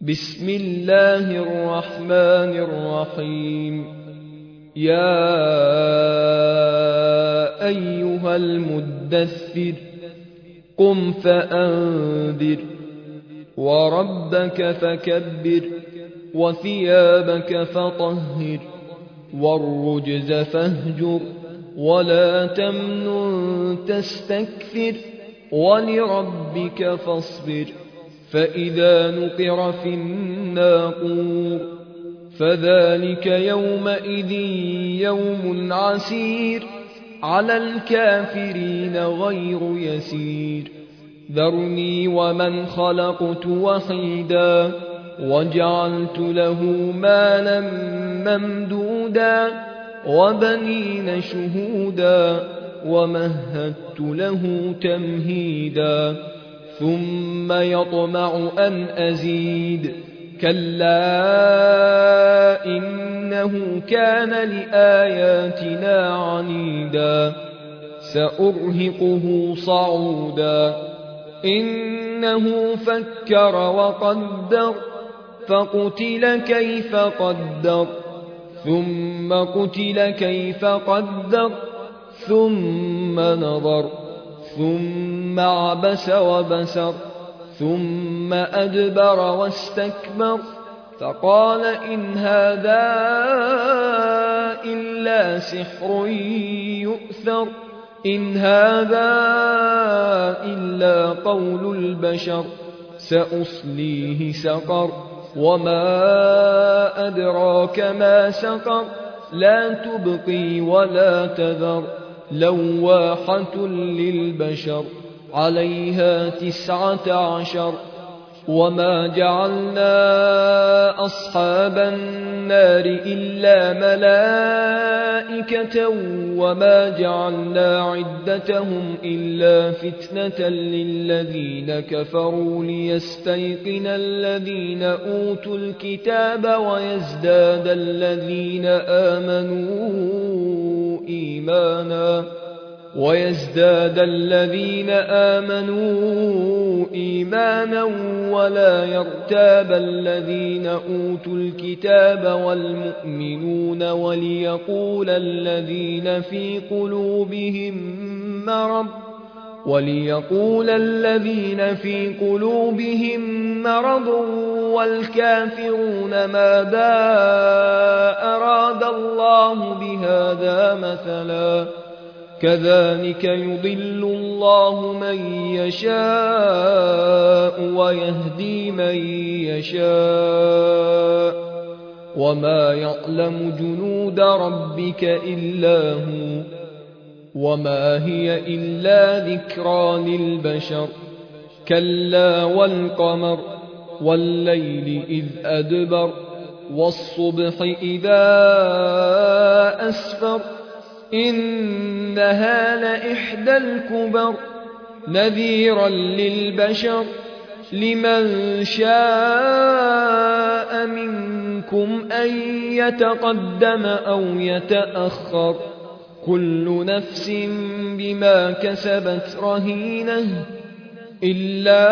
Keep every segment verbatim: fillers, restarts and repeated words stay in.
بسم الله الرحمن الرحيم. يا أيها المدثر قم فأنذر وربك فكبر وثيابك فطهر والرجز فاهجر ولا تمنن تستكثر ولربك فاصبر. فإذا نقر في الناقور فذلك يومئذ يوم عسير على الكافرين غير يسير. ذرني ومن خلقت وحيدا وجعلت له مالا ممدودا وبنين شهودا ومهدت له تمهيدا ثم يطمع أن أزيد كلا إنه كان لآياتنا عنيدا سأرهقه صعودا. إنه فكر وقدر فقتل كيف قدر ثم قتل كيف قدر ثم نظر ثم عبس وبسر ثم أدبر واستكبر فقال إن هذا إلا سحر يؤثر إن هذا إلا قول البشر سأصليه سقر وما أدراك ما سقر لا تبقي ولا تذر لواحة للبشر عليها تسعة عشر. وما جعلنا أصحاب النار إلا ملائكة وما جعلنا عدتهم إلا فتنة للذين كفروا ليستيقن الذين أوتوا الكتاب ويزداد الذين آمنوا إيمانا ويزداد الذين آمنوا إيمانا ولا يرتاب الذين أوتوا الكتاب والمؤمنون وليقول الذين في قلوبهم مرض وليقول الذين في قلوبهم مرض والكافرون ماذا أراد الله بهذا مثلا كذلك يضل الله من يشاء ويهدي من يشاء وما يعلم جنود ربك إلا هو وما هي إلا ذكرى للبشر. كلا والقمر والليل إذ أدبر والصبح إذا أسفر إنها لإحدى الكبر نذيرا للبشر لمن شاء منكم أن يتقدم أو يتأخر كل نفس بما كسبت رهينة إلا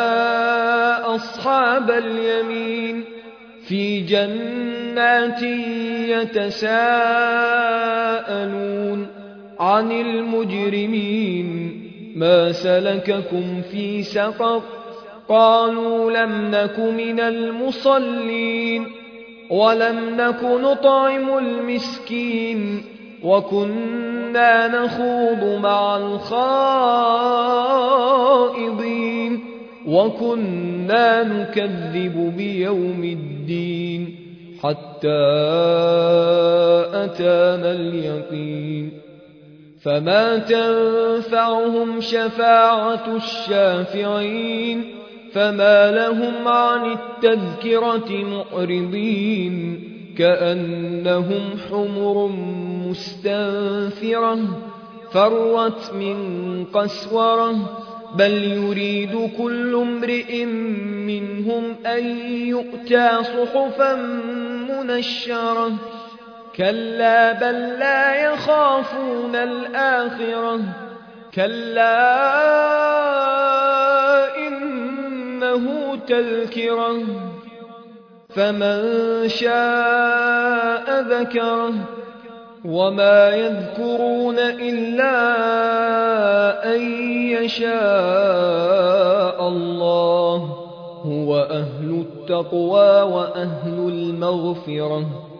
أصحاب اليمين في جنات يتساءلون عن المجرمين ما سلككم في سقر قالوا لم نك من المصلين ولم نك نطعم المسكين وكنا نخوض مع الخائضين وكنا نكذب بيوم الدين حتى أتانا اليقين فما تنفعهم شفاعة الشافعين فما لهم عن التذكرة معرضين كأنهم حمر مستنفرة فرت من قسورة بل يريد كل امرئ منهم أن يؤتى صحفا منشرة كلا بل لا يخافون الآخرة كلا إنه تذكرة فمن شاء ذكره وما يذكرون إلا أن يشاء الله هو أهل التقوى وأهل المغفرة